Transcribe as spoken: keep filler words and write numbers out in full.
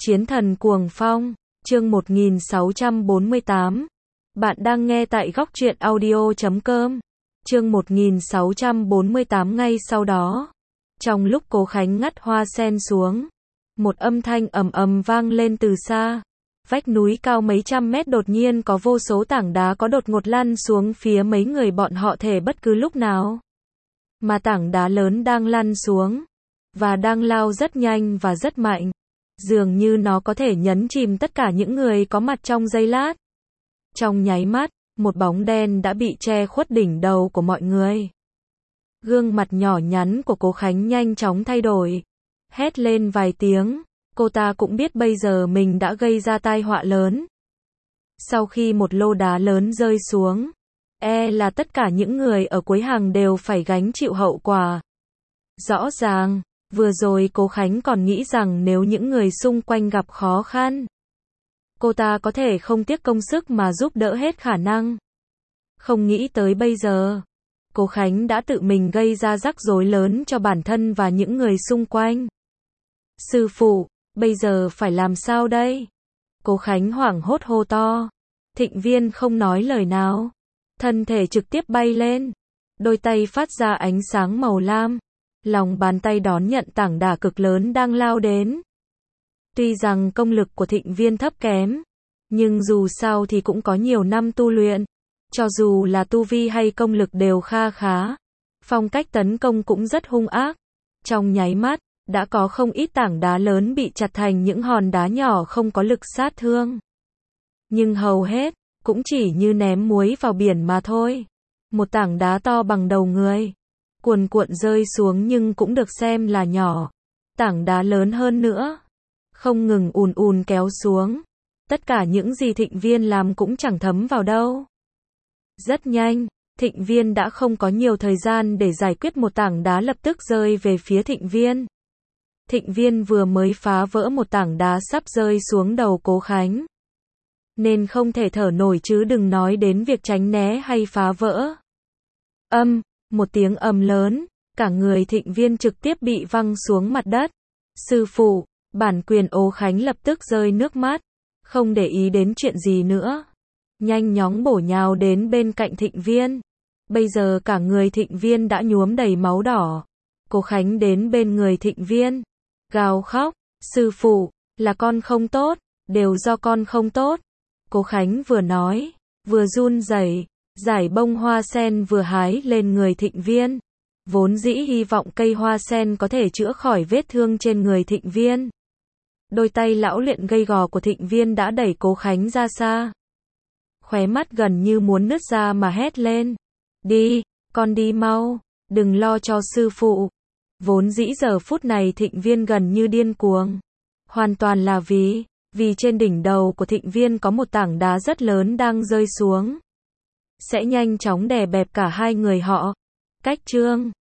Chiến thần cuồng phong, chương một nghìn sáu trăm bốn mươi tám. Bạn đang nghe tại góc truyện audio chấm com. Chương một nghìn sáu trăm bốn mươi tám. Ngay sau đó, trong lúc Cố Khánh ngắt hoa sen xuống, một âm thanh ầm ầm vang lên từ xa. Vách núi cao mấy trăm mét đột nhiên có vô số tảng đá có đột ngột lăn xuống phía mấy người bọn họ thể bất cứ lúc nào. Mà tảng đá lớn đang lăn xuống, và đang lao rất nhanh và rất mạnh. Dường như nó có thể nhấn chìm tất cả những người có mặt trong giây lát. Trong nháy mắt, một bóng đen đã bị che khuất đỉnh đầu của mọi người. Gương mặt nhỏ nhắn của Cố Khánh nhanh chóng thay đổi. Hét lên vài tiếng, cô ta cũng biết bây giờ mình đã gây ra tai họa lớn. Sau khi một lô đá lớn rơi xuống, e là tất cả những người ở cuối hàng đều phải gánh chịu hậu quả. Rõ ràng, vừa rồi Cố Khánh còn nghĩ rằng nếu những người xung quanh gặp khó khăn, cô ta có thể không tiếc công sức mà giúp đỡ hết khả năng. Không nghĩ tới bây giờ, Cố Khánh đã tự mình gây ra rắc rối lớn cho bản thân và những người xung quanh. Sư phụ, bây giờ phải làm sao đây? Cố Khánh hoảng hốt hô to. Thịnh Viên không nói lời nào. Thân thể trực tiếp bay lên. Đôi tay phát ra ánh sáng màu lam. Lòng bàn tay đón nhận tảng đá cực lớn đang lao đến. Tuy rằng công lực của Thịnh Viên thấp kém, nhưng dù sao thì cũng có nhiều năm tu luyện. Cho dù là tu vi hay công lực đều kha khá. Phong cách tấn công cũng rất hung ác. Trong nháy mắt, đã có không ít tảng đá lớn bị chặt thành những hòn đá nhỏ không có lực sát thương. Nhưng hầu hết, cũng chỉ như ném muối vào biển mà thôi. Một tảng đá to bằng đầu người, cuồn cuộn rơi xuống nhưng cũng được xem là nhỏ. Tảng đá lớn hơn nữa, không ngừng ùn ùn kéo xuống. Tất cả những gì Thịnh Viên làm cũng chẳng thấm vào đâu. Rất nhanh, Thịnh Viên đã không có nhiều thời gian để giải quyết một tảng đá lập tức rơi về phía Thịnh Viên. Thịnh Viên vừa mới phá vỡ một tảng đá sắp rơi xuống đầu Cố Khánh, nên không thể thở nổi chứ đừng nói đến việc tránh né hay phá vỡ. Âm, một tiếng ầm lớn, cả người Thịnh Viên trực tiếp bị văng xuống mặt đất. Sư phụ, bản quyền Cố Khánh lập tức rơi nước mắt, không để ý đến chuyện gì nữa. Nhanh chóng bổ nhào đến bên cạnh Thịnh Viên. Bây giờ cả người Thịnh Viên đã nhuốm đầy máu đỏ. Cố Khánh đến bên người Thịnh Viên, gào khóc, sư phụ, là con không tốt, đều do con không tốt. Cố Khánh vừa nói, vừa run rẩy, giải bông hoa sen vừa hái lên người Thịnh Viên. Vốn dĩ hy vọng cây hoa sen có thể chữa khỏi vết thương trên người Thịnh Viên. Đôi tay lão luyện gầy gò của Thịnh Viên đã đẩy Cố Khánh ra xa. Khóe mắt gần như muốn nứt ra mà hét lên. Đi, con đi mau, đừng lo cho sư phụ. Vốn dĩ giờ phút này Thịnh Viên gần như điên cuồng. Hoàn toàn là vì, vì trên đỉnh đầu của Thịnh Viên có một tảng đá rất lớn đang rơi xuống. Sẽ nhanh chóng đè bẹp cả hai người họ. Cách chương